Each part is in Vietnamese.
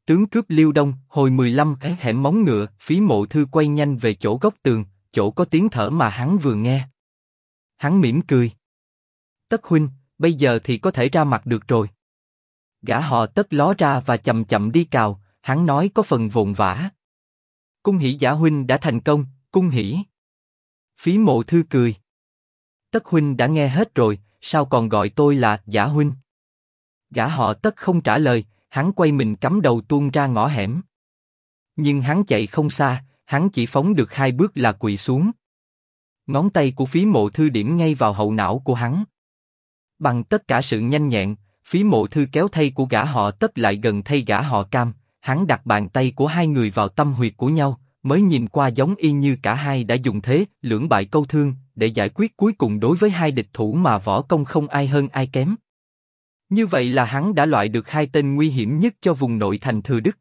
Tướng cướp Liêu Đông, hồi 15 hẻm móng ngựa, Phí Mộ Thư quay nhanh về chỗ góc tường, chỗ có tiếng thở mà hắn vừa nghe. Hắn mỉm cười. Tất huynh, bây giờ thì có thể ra mặt được rồi. Gã họ Tất ló ra và chậm chậm đi cào, hắn nói có phần vội vã. Cung hỉ giả huynh đã thành công, cung hỉ. Phí Mộ Thư cười. Tất huynh đã nghe hết rồi, sao còn gọi tôi là giả huynh? Gã họ Tất không trả lời, hắn quay mình cắm đầu tuôn ra ngõ hẻm. Nhưng hắn chạy không xa, hắn chỉ phóng được 2 bước là quỵ xuống. Ngón tay của Phí Mộ Thư điểm ngay vào hậu não của hắn. Bằng tất cả sự nhanh nhẹn, Phí Mộ Thư kéo thây của gã họ Tất lại gần thây gã họ Cam, hắn đặt bàn tay của hai người vào tâm huyệt của nhau, mới nhìn qua giống y như cả hai đã dùng thế lưỡng bại câu thương để giải quyết cuối cùng đối với hai địch thủ mà võ công không ai hơn ai kém. Như vậy là hắn đã loại được 2 tên nguy hiểm nhất cho vùng nội thành Thừa Đức.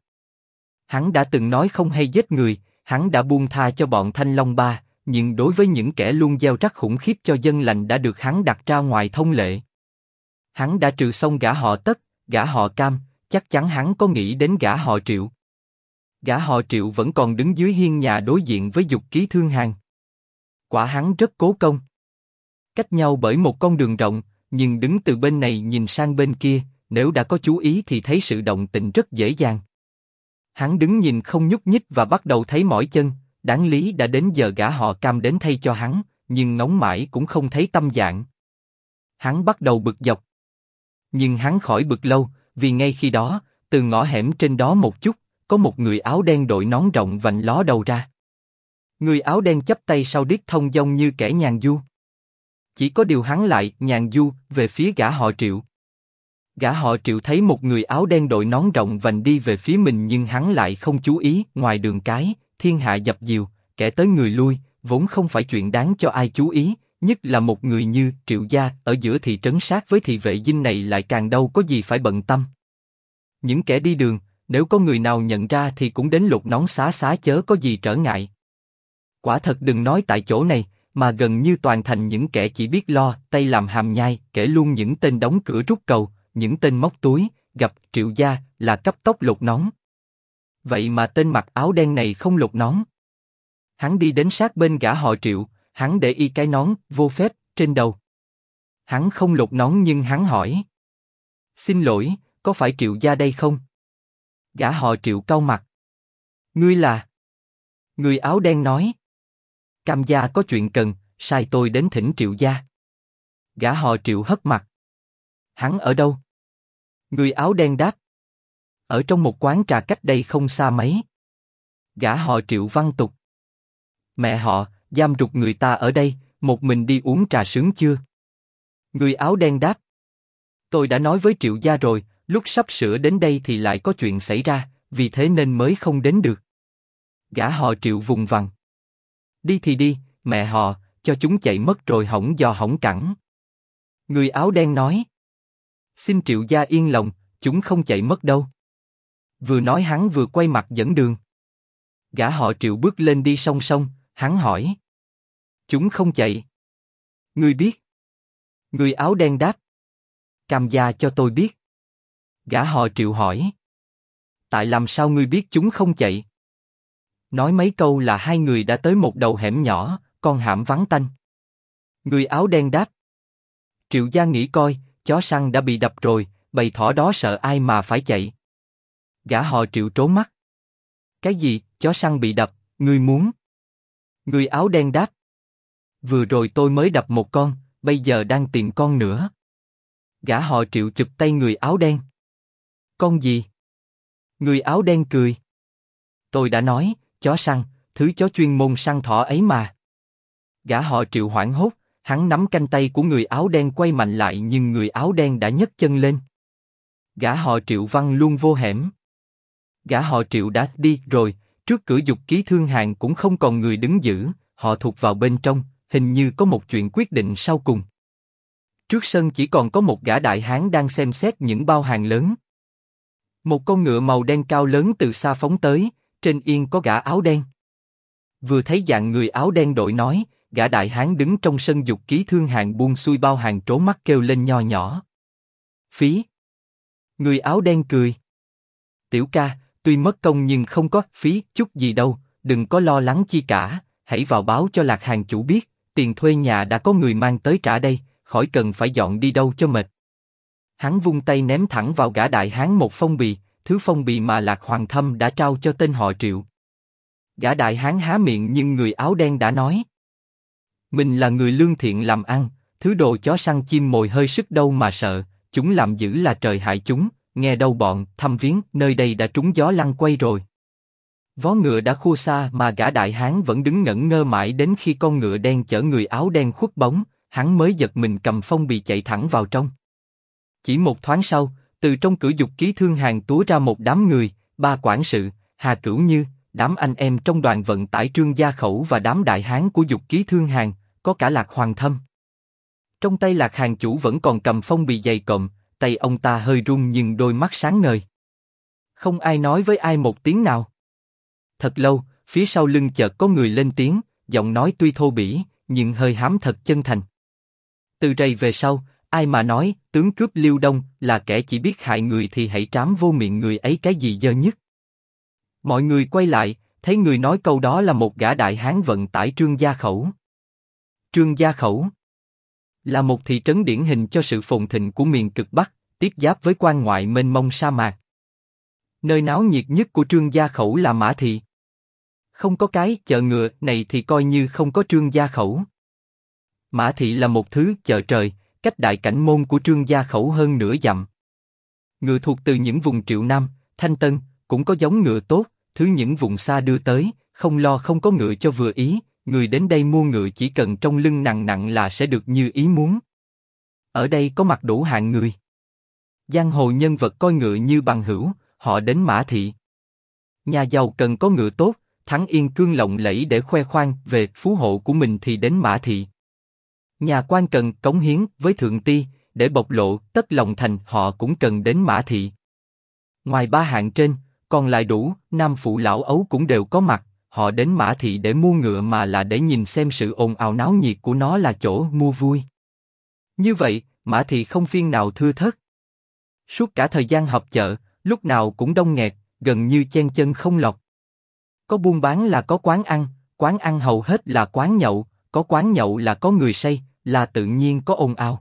Hắn đã từng nói không hay giết người, hắn đã buông tha cho bọn Thanh Long Ba, nhưng đối với những kẻ luôn gieo rắc khủng khiếp cho dân lành đã được hắn đặt ra ngoài thông lệ. Hắn đã trừ xong gã họ Tất, gã họ Cam, chắc chắn hắn có nghĩ đến gã họ Triệu. Gã họ Triệu vẫn còn đứng dưới hiên nhà đối diện với Dục Ký Thương Hàn. Quả hắn rất cố công. Cách nhau bởi một con đường rộng, nhưng đứng từ bên này nhìn sang bên kia, nếu đã có chú ý thì thấy sự động tĩnh rất dễ dàng. Hắn đứng nhìn không nhúc nhích và bắt đầu thấy mỏi chân, đáng lý đã đến giờ gã họ Cam đến thay cho hắn, nhưng ngóng mãi cũng không thấy tâm dạng. Hắn bắt đầu bực dọc. Nhưng hắn khỏi bực lâu, vì ngay khi đó, từ ngõ hẻm trên đó một chút, có một người áo đen đội nón rộng vành ló đầu ra. Người áo đen chắp tay sau điếc thông dong như kẻ nhàn du. Chỉ có điều hắn lại nhàn du về phía gã họ Triệu. Gã họ Triệu thấy một người áo đen đội nón rộng vành đi về phía mình nhưng hắn lại không chú ý. Ngoài đường cái, thiên hạ dập dìu, kẻ tới người lui, vốn không phải chuyện đáng cho ai chú ý. Nhất là một người như Triệu gia ở giữa thị trấn sát với thị vệ dinh này lại càng đâu có gì phải bận tâm. Những kẻ đi đường, nếu có người nào nhận ra thì cũng đến lột nón xá xá chớ có gì trở ngại. Quả thật đừng nói tại chỗ này, mà gần như toàn thành những kẻ chỉ biết lo tay làm hàm nhai, kể luôn những tên đóng cửa rút cầu, những tên móc túi, gặp Triệu gia là cấp tốc lột nón. Vậy mà tên mặc áo đen này không lột nón. Hắn đi đến sát bên gã họ Triệu, hắn để y cái nón vô phép trên đầu. Hắn không lột nón nhưng hắn hỏi: "Xin lỗi, có phải Triệu gia đây không?" Gã họ Triệu cau mặt. "Ngươi là?" Người áo đen nói: "Cam gia có chuyện cần, sai tôi đến thỉnh Triệu gia." Gã họ Triệu hất mặt. "Hắn ở đâu?" Người áo đen đáp: "Ở trong một quán trà cách đây không xa mấy." Gã họ Triệu văng tục: "Mẹ họ, giam rụt người ta ở đây, một mình đi uống trà sướng chưa?" Người áo đen đáp: "Tôi đã nói với Triệu gia rồi, lúc sắp sửa đến đây thì lại có chuyện xảy ra, vì thế nên mới không đến được." Gã họ Triệu vùng vằng: "Đi thì đi, mẹ họ, cho chúng chạy mất rồi hỏng giò hỏng cẳng." Người áo đen nói: "Xin Triệu gia yên lòng, chúng không chạy mất đâu." Vừa nói hắn vừa quay mặt dẫn đường. Gã họ Triệu bước lên đi song song, hắn hỏi: "Chúng không chạy? Ngươi biết?" Người áo đen đáp: "Cam gia cho tôi biết." Gã họ Triệu hỏi: "Tại làm sao ngươi biết chúng không chạy?" Nói mấy câu là hai người đã tới một đầu hẻm nhỏ, con hẻm vắng tanh. Người áo đen đáp: "Triệu gia nghĩ coi, chó săn đã bị đập rồi, bầy thỏ đó sợ ai mà phải chạy." Gã họ Triệu trố mắt: "Cái gì, chó săn bị đập, ngươi muốn?" Người áo đen đáp: "Vừa rồi tôi mới đập một con, bây giờ đang tìm con nữa." Gã họ Triệu chụp tay người áo đen: "Con gì?" Người áo đen cười: "Tôi đã nói, chó săn, thứ chó chuyên môn săn thỏ ấy mà." Gã họ Triệu hoảng hốt, hắn nắm canh tay của người áo đen quay mạnh lại nhưng người áo đen đã nhấc chân lên. Gã họ Triệu văng luôn vô hẻm. Gã họ Triệu đã đi rồi, trước cửa Dục Ký Thương Hàn cũng không còn người đứng giữ, họ thụt vào bên trong, hình như có một chuyện quyết định sau cùng. Trước sân chỉ còn có một gã đại hán đang xem xét những bao hàng lớn. Một con ngựa màu đen cao lớn từ xa phóng tới, trên yên có gã áo đen. Vừa thấy dạng người áo đen đội nói, gã đại hán đứng trong sân Dục Ký Thương Hàn buông xuôi bao hàng trố mắt kêu lên nho nhỏ: "Phí!" Người áo đen cười: "Tiểu ca, tuy mất công nhưng không có phí chút gì đâu, đừng có lo lắng chi cả, hãy vào báo cho Lạc hàng chủ biết, tiền thuê nhà đã có người mang tới trả đây, khỏi cần phải dọn đi đâu cho mệt. Hắn vung tay ném thẳng vào gã đại hán một phong bì, thứ phong bì mà Lạc Hoàng Thâm đã trao cho tên họ Triệu. Gã đại hán há miệng nhưng người áo đen đã nói: mình là người lương thiện làm ăn, thứ đồ chó săn chim mồi hơi sức đâu mà sợ, chúng làm dữ là trời hại chúng, nghe đâu bọn Thâm Viếng nơi đây đã trúng gió lăn quay rồi. Vó ngựa đã khua xa mà gã đại hán vẫn đứng ngẩn ngơ mãi đến khi con ngựa đen chở người áo đen khuất bóng, hắn mới giật mình cầm phong bì chạy thẳng vào trong. Chỉ một thoáng sau, từ trong cửa dục ký thương hàng túa ra một đám người, ba quản sự, Hà Cửu Như, đám anh em trong đoàn vận tải Trương Gia Khẩu và đám đại hán của dục ký thương hàng, có cả Lạc Hoàng Thâm. Trong tay Lạc hàng chủ vẫn còn cầm phong bì dày cộm, tay ông ta hơi run nhưng đôi mắt sáng ngời. Không ai nói với ai một tiếng nào. Thật lâu, phía sau lưng chợt có người lên tiếng, giọng nói tuy thô bỉ, nhưng hơi hám thật chân thành. Từ rày về sau, ai mà nói tướng cướp Liêu Đông là kẻ chỉ biết hại người thì hãy trám vô miệng người ấy cái gì dơ nhất. Mọi người quay lại, thấy người nói câu đó là một gã đại hán vận tải Trương Gia Khẩu. Trương Gia Khẩu là một thị trấn điển hình cho sự phồn thịnh của miền cực Bắc, tiếp giáp với quan ngoại mênh mông sa mạc. Nơi náo nhiệt nhất của Trương Gia Khẩu là Mã Thị. Không có cái chợ ngựa này thì coi như không có Trương Gia Khẩu. Mã Thị là một thứ chợ trời, cách đại cảnh môn của Trương Gia Khẩu hơn nửa dặm. Ngựa thuộc từ những vùng Triệu Nam, Thanh Tân, cũng có giống ngựa tốt, thứ những vùng xa đưa tới, không lo không có ngựa cho vừa ý, người đến đây mua ngựa chỉ cần trong lưng nặng nặng là sẽ được như ý muốn. Ở đây có mặt đủ hạng người. Giang hồ nhân vật coi ngựa như bằng hữu, họ đến Mã Thị. Nhà giàu cần có ngựa tốt, thắng yên cương lộng lẫy để khoe khoang về phú hộ của mình thì đến Mã Thị. Nhà quan cần cống hiến với thượng ti để bộc lộ tất lòng thành, họ cũng cần đến Mã Thị. Ngoài ba hạng trên, còn lại đủ nam phụ lão ấu cũng đều có mặt, họ đến Mã Thị để mua ngựa mà là để nhìn xem sự ồn ào náo nhiệt của nó là chỗ mua vui. Như vậy, Mã Thị không phiên nào thưa thớt. Suốt cả thời gian họp chợ, lúc nào cũng đông nghẹt, gần như chen chân không lọt. Có buôn bán là có quán ăn hầu hết là quán nhậu, có quán nhậu là có người say, là tự nhiên có ồn ào.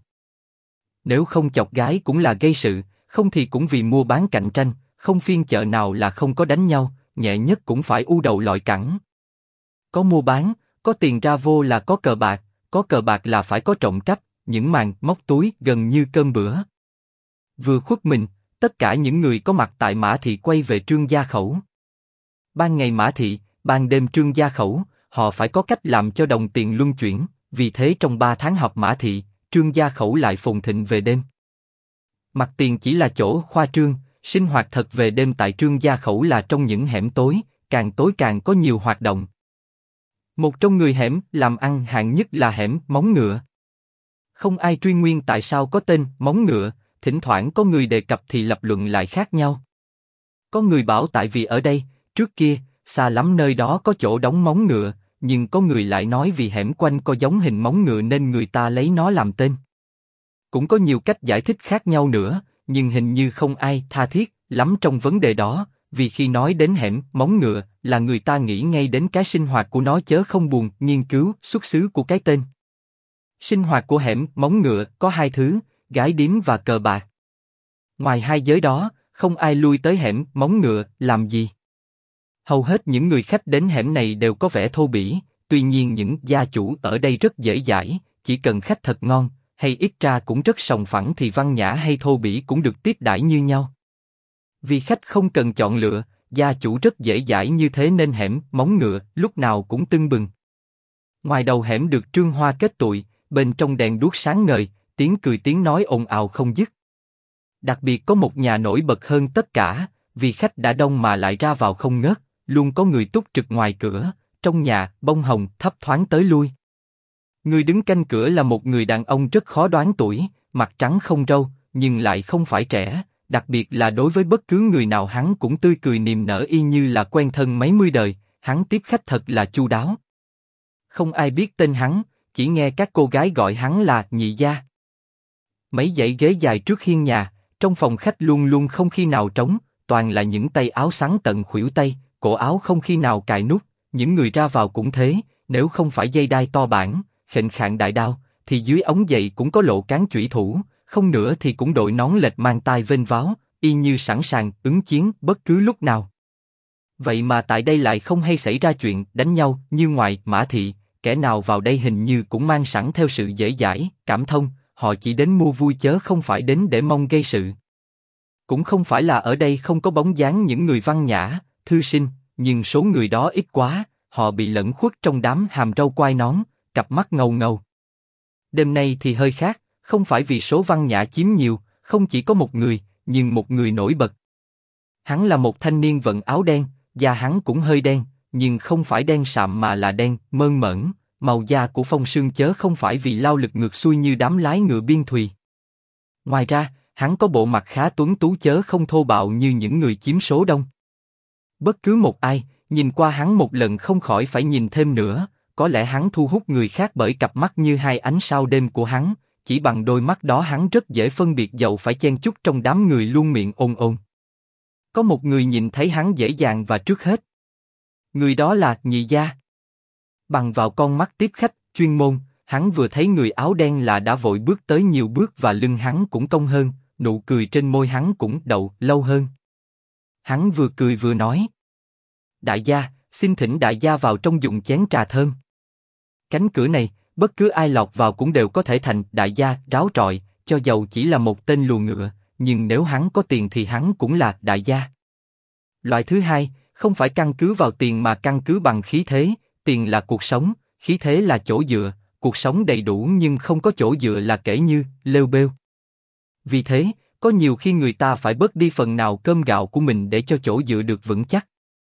Nếu không chọc gái cũng là gây sự, không thì cũng vì mua bán cạnh tranh, không phiên chợ nào là không có đánh nhau, nhẹ nhất cũng phải u đầu lọi cẳng. Có mua bán, có tiền ra vô là có cờ bạc là phải có trộm cắp, những màn móc túi gần như cơm bữa. Vừa khuất mình, tất cả những người có mặt tại Mã Thị quay về Trương Gia Khẩu. Ban ngày Mã Thị, ban đêm Trương Gia Khẩu, họ phải có cách làm cho đồng tiền luân chuyển, vì thế trong 3 tháng họp Mã Thị, Trương Gia Khẩu lại phồn thịnh về đêm. Mặt tiền chỉ là chỗ khoa trương, sinh hoạt thật về đêm tại Trương Gia Khẩu là trong những hẻm tối càng có nhiều hoạt động. Một trong người hẻm làm ăn hạng nhất là hẻm Móng Ngựa. Không ai truy nguyên tại sao có tên Móng Ngựa, thỉnh thoảng có người đề cập thì lập luận lại khác nhau. Có người bảo tại vì ở đây, trước kia, xa lắm nơi đó có chỗ đóng móng ngựa, nhưng có người lại nói vì hẻm quanh có giống hình móng ngựa nên người ta lấy nó làm tên. Cũng có nhiều cách giải thích khác nhau nữa, nhưng hình như không ai tha thiết lắm trong vấn đề đó, vì khi nói đến hẻm Móng Ngựa là người ta nghĩ ngay đến cái sinh hoạt của nó chớ không buồn nghiên cứu xuất xứ của cái tên. Sinh hoạt của hẻm Móng Ngựa có 2 thứ, gái điếm và cờ bạc. Ngoài 2 giới đó, không ai lui tới hẻm Móng Ngựa làm gì. Hầu hết những người khách đến hẻm này đều có vẻ thô bỉ, tuy nhiên những gia chủ ở đây rất dễ dãi, chỉ cần khách thật ngon, hay ít ra cũng rất sòng phẳng thì văn nhã hay thô bỉ cũng được tiếp đãi như nhau. Vì khách không cần chọn lựa, gia chủ rất dễ dãi như thế nên hẻm Móng Ngựa lúc nào cũng tưng bừng. Ngoài đầu hẻm được trương hoa kết tụi, bên trong đèn đuốc sáng ngời, tiếng cười tiếng nói ồn ào không dứt. Đặc biệt có một nhà nổi bật hơn tất cả, vì khách đã đông mà lại ra vào không ngớt, luôn có người túc trực ngoài cửa, trong nhà bông hồng thấp thoáng tới lui. Người đứng canh cửa là một người đàn ông rất khó đoán tuổi, mặt trắng không râu, nhưng lại không phải trẻ, đặc biệt là đối với bất cứ người nào hắn cũng tươi cười niềm nở y như là quen thân mấy mươi đời, hắn tiếp khách thật là chu đáo. Không ai biết tên hắn, chỉ nghe các cô gái gọi hắn là nhị gia. Mấy dãy ghế dài trước hiên nhà, trong phòng khách luôn luôn không khi nào trống, toàn là những tay áo xắn tận khuỷu tay, cổ áo không khi nào cài nút, những người ra vào cũng thế, nếu không phải dây đai to bản, khệnh khạng đại đao, thì dưới ống giày cũng có lộ cán chủy thủ, không nữa thì cũng đội nón lệch mang tai vênh váo, y như sẵn sàng ứng chiến bất cứ lúc nào. Vậy mà tại đây lại không hay xảy ra chuyện đánh nhau như ngoài Mã Thị, kẻ nào vào đây hình như cũng mang sẵn theo sự dễ dãi, cảm thông, họ chỉ đến mua vui chớ không phải đến để mong gây sự. Cũng không phải là ở đây không có bóng dáng những người văn nhã, thư sinh, nhưng số người đó ít quá, họ bị lẫn khuất trong đám hàm râu quai nón, cặp mắt ngầu ngầu. Đêm nay thì hơi khác, không phải vì số văn nhã chiếm nhiều, không chỉ có một người, nhưng một người nổi bật. Hắn là một thanh niên vận áo đen, da hắn cũng hơi đen, nhưng không phải đen sạm mà là đen mơn mởn, màu da của Phong Sương chớ không phải vì lao lực ngược xuôi như đám lái ngựa biên thùy. Ngoài ra, hắn có bộ mặt khá tuấn tú chớ không thô bạo như những người chiếm số đông. Bất cứ một ai, nhìn qua hắn một lần không khỏi phải nhìn thêm nữa, có lẽ hắn thu hút người khác bởi cặp mắt như hai ánh sao đêm của hắn, chỉ bằng đôi mắt đó hắn rất dễ phân biệt dẫu phải chen chúc trong đám người luôn miệng ồn ồn. Có một người nhìn thấy hắn dễ dàng và trước hết. Người đó là Nhị Gia. Bằng vào con mắt tiếp khách, chuyên môn, hắn vừa thấy người áo đen là đã vội bước tới nhiều bước và lưng hắn cũng cong hơn, nụ cười trên môi hắn cũng đậu lâu hơn. Hắn vừa cười vừa nói: Đại gia, xin thỉnh đại gia vào trong dùng chén trà thơm. Cánh cửa này, bất cứ ai lọt vào cũng đều có thể thành đại gia ráo trọi, cho dầu chỉ là một tên lùa ngựa, nhưng nếu hắn có tiền thì hắn cũng là đại gia. Loại thứ hai, không phải căn cứ vào tiền mà căn cứ bằng khí thế, tiền là cuộc sống, khí thế là chỗ dựa, cuộc sống đầy đủ nhưng không có chỗ dựa là kể như lêu bêu. Vì thế, có nhiều khi người ta phải bớt đi phần nào cơm gạo của mình để cho chỗ dựa được vững chắc.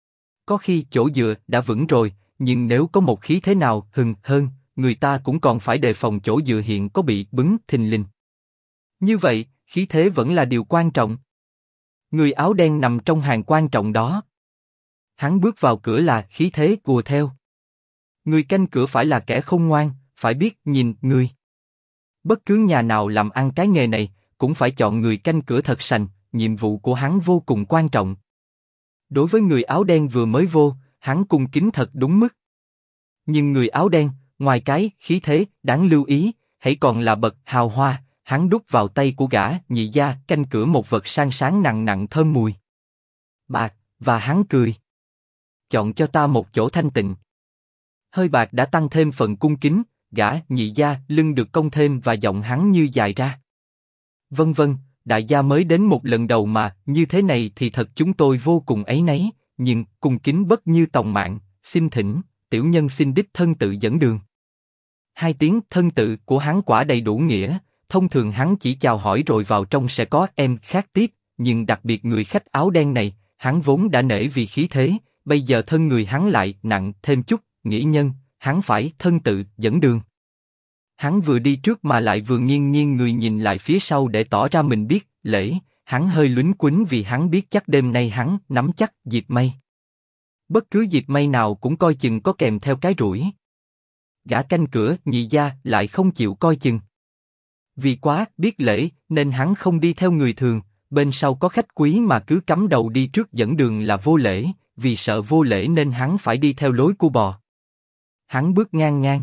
Có khi chỗ dựa đã vững rồi, nhưng nếu có một khí thế nào hừng hơn, người ta cũng còn phải đề phòng chỗ dựa hiện có bị bứng thình lình. Như vậy, khí thế vẫn là điều quan trọng. Người áo đen nằm trong hàng quan trọng đó. Hắn bước vào cửa là khí thế hùa theo. Người canh cửa phải là kẻ khôn ngoan, phải biết nhìn người. Bất cứ nhà nào làm ăn cái nghề này, cũng phải chọn người canh cửa thật sành, nhiệm vụ của hắn vô cùng quan trọng. Đối với người áo đen vừa mới vô, hắn cung kính thật đúng mức. Nhưng người áo đen, ngoài cái khí thế đáng lưu ý, hãy còn là bậc hào hoa, hắn đút vào tay của gã Nhị Gia canh cửa một vật sang sáng nặng nặng thơm mùi bạc, và hắn cười: Chọn cho ta một chỗ thanh tịnh. Hơi bạc đã tăng thêm phần cung kính, gã Nhị Gia lưng được cong thêm và giọng hắn như dài ra: Vân vân, đại gia mới đến một lần đầu mà, như thế này thì thật chúng tôi vô cùng áy náy, nhưng cung kính bất như tòng mạng, xin thỉnh, tiểu nhân xin đích thân tự dẫn đường. Hai tiếng thân tự của hắn quả đầy đủ nghĩa, thông thường hắn chỉ chào hỏi rồi vào trong sẽ có em khác tiếp, nhưng đặc biệt người khách áo đen này, hắn vốn đã nể vì khí thế, bây giờ thân người hắn lại nặng thêm chút, nghĩa nhân, hắn phải thân tự dẫn đường. Hắn vừa đi trước mà lại vừa nghiêng nghiêng người nhìn lại phía sau để tỏ ra mình biết lễ, hắn hơi lúnh quýnh vì hắn biết chắc đêm nay hắn nắm chắc dịp may. Bất cứ dịp may nào cũng coi chừng có kèm theo cái rủi. Gã canh cửa Nhị Gia lại không chịu coi chừng. Vì quá biết lễ nên hắn không đi theo người thường, bên sau có khách quý mà cứ cắm đầu đi trước dẫn đường là vô lễ, vì sợ vô lễ nên hắn phải đi theo lối cu bò. Hắn bước ngang ngang.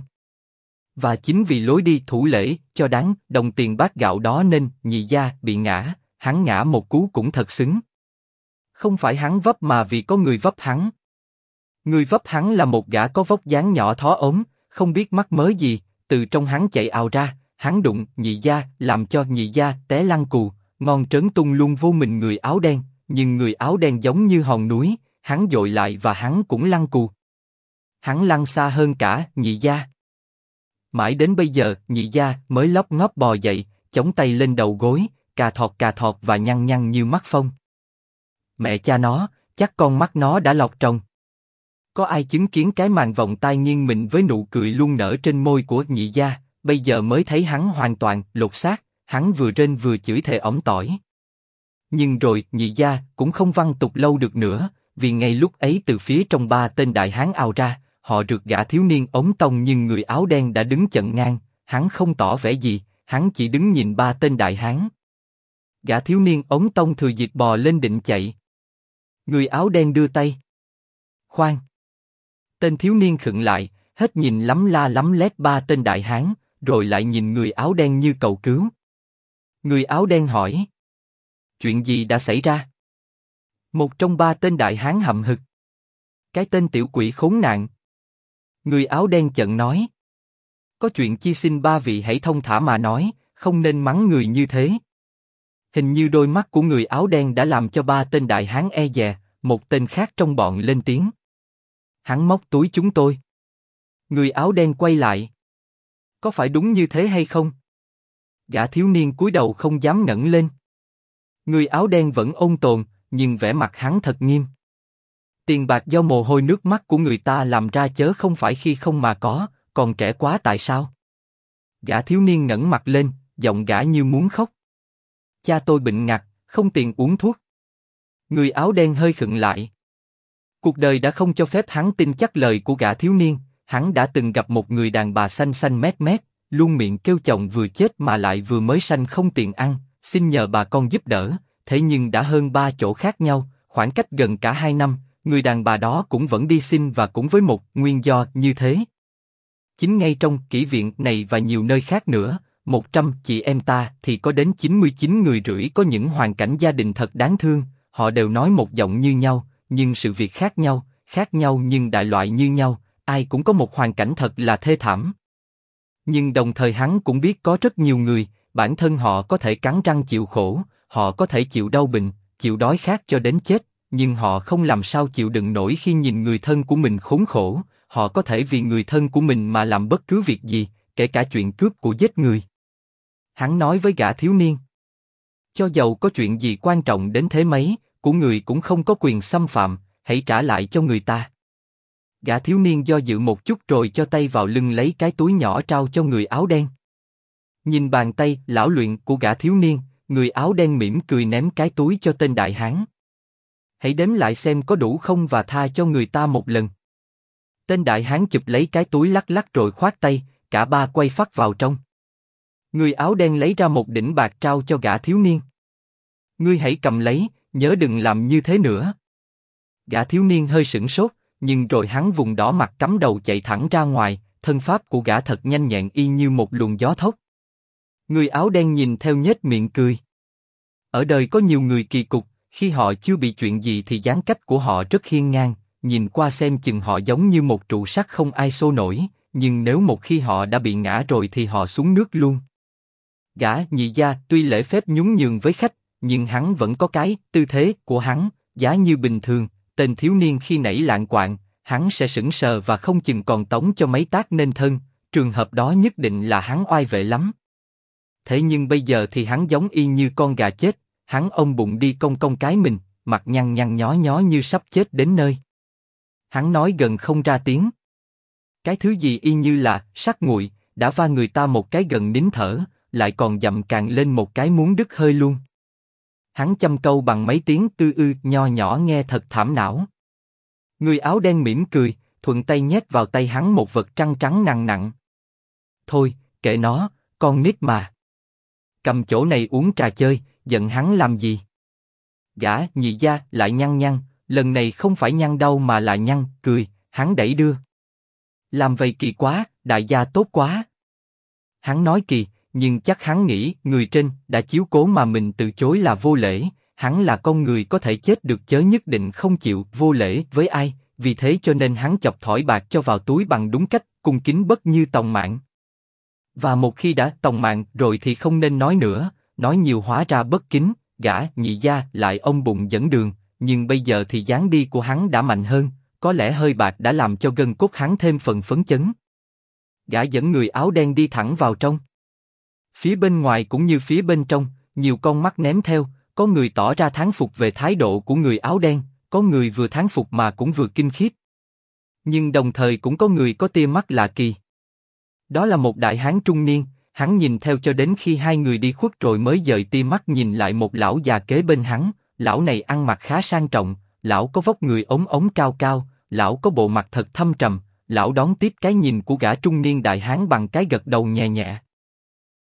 Và chính vì lối đi thủ lễ cho đáng đồng tiền bát gạo đó nên Nhị Gia bị ngã, hắn ngã một cú cũng thật xứng. Không phải hắn vấp mà vì có người vấp hắn. Người vấp hắn là một gã có vóc dáng nhỏ thó ốm, không biết mắc mớ gì, từ trong hắn chạy ào ra, hắn đụng Nhị Gia làm cho Nhị Gia té lăn cù, ngon trớn tung luôn vô mình người áo đen, nhưng người áo đen giống như hòn núi, hắn dội lại và hắn cũng lăn cù. Hắn lăn xa hơn cả Nhị Gia. Mãi đến bây giờ Nhị Gia mới lóc ngóp bò dậy, chống tay lên đầu gối, cà thọt và nhăn nhăn như mắt phong. Mẹ cha nó, chắc con mắt nó đã lọt tròng. Có ai chứng kiến cái màn vòng tai nghiêng mình với nụ cười luôn nở trên môi của Nhị Gia, bây giờ mới thấy hắn hoàn toàn lột xác, hắn vừa rên vừa chửi thề ỏm tỏi. Nhưng rồi Nhị Gia cũng không văn tục lâu được nữa, vì ngay lúc ấy từ phía trong ba tên đại hán ào ra, họ rượt gã thiếu niên ống tông nhưng người áo đen đã đứng chặn ngang, hắn không tỏ vẻ gì, hắn chỉ đứng nhìn ba tên đại hán. Gã thiếu niên ống tông thừa dịp bò lên định chạy. Người áo đen đưa tay. Khoan! Tên thiếu niên khựng lại, hết nhìn lắm la lắm lét ba tên đại hán, rồi lại nhìn người áo đen như cầu cứu. Người áo đen hỏi. Chuyện gì đã xảy ra? Một trong ba tên đại hán hậm hực. Cái tên tiểu quỷ khốn nạn. Người áo đen chợt nói. Có chuyện chi xin ba vị hãy thông thả mà nói, không nên mắng người như thế. Hình như đôi mắt của người áo đen đã làm cho ba tên đại hán e dè, một tên khác trong bọn lên tiếng. Hắn móc túi chúng tôi. Người áo đen quay lại. Có phải đúng như thế hay không? Gã thiếu niên cúi đầu không dám ngẩng lên. Người áo đen vẫn ôn tồn, nhưng vẻ mặt hắn thật nghiêm. Tiền bạc do mồ hôi nước mắt của người ta làm ra chớ không phải khi không mà có, còn trẻ quá tại sao? Gã thiếu niên ngẩng mặt lên, giọng gã như muốn khóc. Cha tôi bệnh ngặt, không tiền uống thuốc. Người áo đen hơi khựng lại. Cuộc đời đã không cho phép hắn tin chắc lời của gã thiếu niên. Hắn đã từng gặp một người đàn bà xanh xanh mét mét, luôn miệng kêu chồng vừa chết mà lại vừa mới sanh không tiền ăn, xin nhờ bà con giúp đỡ. Thế nhưng đã hơn 3 chỗ khác nhau, khoảng cách gần cả 2 năm, người đàn bà đó cũng vẫn đi xin và cũng với một nguyên do như thế. Chính ngay trong kỹ viện này và nhiều nơi khác nữa, 100 chị em ta thì có đến 99 người rưỡi có những hoàn cảnh gia đình thật đáng thương. Họ đều nói một giọng như nhau, nhưng sự việc khác nhau nhưng đại loại như nhau. Ai cũng có một hoàn cảnh thật là thê thảm. Nhưng đồng thời hắn cũng biết có rất nhiều người, bản thân họ có thể cắn răng chịu khổ, họ có thể chịu đau bệnh, chịu đói khát cho đến chết, nhưng họ không làm sao chịu đựng nổi khi nhìn người thân của mình khốn khổ. Họ có thể vì người thân của mình mà làm bất cứ việc gì, kể cả chuyện cướp của giết người. Hắn nói với gã thiếu niên. Cho dầu có chuyện gì quan trọng đến thế mấy, của người cũng không có quyền xâm phạm, hãy trả lại cho người ta. Gã thiếu niên do dự một chút rồi cho tay vào lưng lấy cái túi nhỏ trao cho người áo đen. Nhìn bàn tay lão luyện của gã thiếu niên, người áo đen mỉm cười ném cái túi cho tên đại hán. Hãy đếm lại xem có đủ không và tha cho người ta một lần. Tên đại hán chụp lấy cái túi lắc lắc rồi khoát tay, cả ba quay phắt vào trong. Người áo đen lấy ra một đỉnh bạc trao cho gã thiếu niên. Ngươi hãy cầm lấy, nhớ đừng làm như thế nữa. Gã thiếu niên hơi sửng sốt, nhưng rồi hắn vùng đỏ mặt cắm đầu chạy thẳng ra ngoài, thân pháp của gã thật nhanh nhẹn y như một luồng gió thốc. Người áo đen nhìn theo nhếch miệng cười. Ở đời có nhiều người kỳ cục, khi họ chưa bị chuyện gì thì dáng cách của họ rất hiên ngang, nhìn qua xem chừng họ giống như một trụ sắt không ai xô nổi, nhưng nếu một khi họ đã bị ngã rồi thì họ xuống nước luôn. Gã nhị gia tuy lễ phép nhún nhường với khách, nhưng hắn vẫn có cái tư thế của hắn, giá như bình thường. Tên thiếu niên khi nảy lạng quạng, hắn sẽ sững sờ và không chừng còn tống cho mấy tát nên thân, trường hợp đó nhất định là hắn oai vệ lắm. Thế nhưng bây giờ thì hắn giống y như con gà chết, hắn ôm bụng đi cong cong cái mình, mặt nhăn nhăn nhó nhó như sắp chết đến nơi. Hắn nói gần không ra tiếng. Cái thứ gì y như là sắt nguội, đã va người ta một cái gần nín thở, lại còn dậm càng lên một cái muốn đứt hơi luôn. Hắn chăm câu bằng mấy tiếng tư ư nho nhỏ nghe thật thảm não. Người áo đen mỉm cười, thuận tay nhét vào tay hắn một vật trắng trắng nặng nặng. Thôi, kệ nó, con nít mà. Cầm chỗ này uống trà chơi, giận hắn làm gì? Gã nhị gia lại nhăn nhăn, lần này không phải nhăn đau mà là nhăn cười, hắn đẩy đưa. Làm vậy kỳ quá, đại gia tốt quá. Hắn nói kỳ, nhưng chắc hắn nghĩ người trên đã chiếu cố mà mình từ chối là vô lễ. Hắn là con người có thể chết được chớ nhất định không chịu vô lễ với ai, vì thế cho nên hắn chọc thỏi bạc cho vào túi bằng đúng cách, cung kính bất như tòng mạng. Và một khi đã tòng mạng rồi thì không nên nói nữa, nói nhiều hóa ra bất kính. Gã nhị gia lại ôm bụng dẫn đường, nhưng bây giờ thì dáng đi của hắn đã mạnh hơn, có lẽ hơi bạc đã làm cho gân cốt hắn thêm phần phấn chấn. Gã dẫn người áo đen đi thẳng vào trong. Phía bên ngoài cũng như phía bên trong, nhiều con mắt ném theo, có người tỏ ra thán phục về thái độ của người áo đen, có người vừa thán phục mà cũng vừa kinh khiếp. Nhưng đồng thời cũng có người có tia mắt lạ kỳ. Đó là một đại hán trung niên, hắn nhìn theo cho đến khi hai người đi khuất rồi mới dời tia mắt nhìn lại một lão già kế bên hắn. Lão này ăn mặc khá sang trọng, lão có vóc người ống ống cao cao, lão có bộ mặt thật thâm trầm, lão đón tiếp cái nhìn của gã trung niên đại hán bằng cái gật đầu nhẹ nhẹ.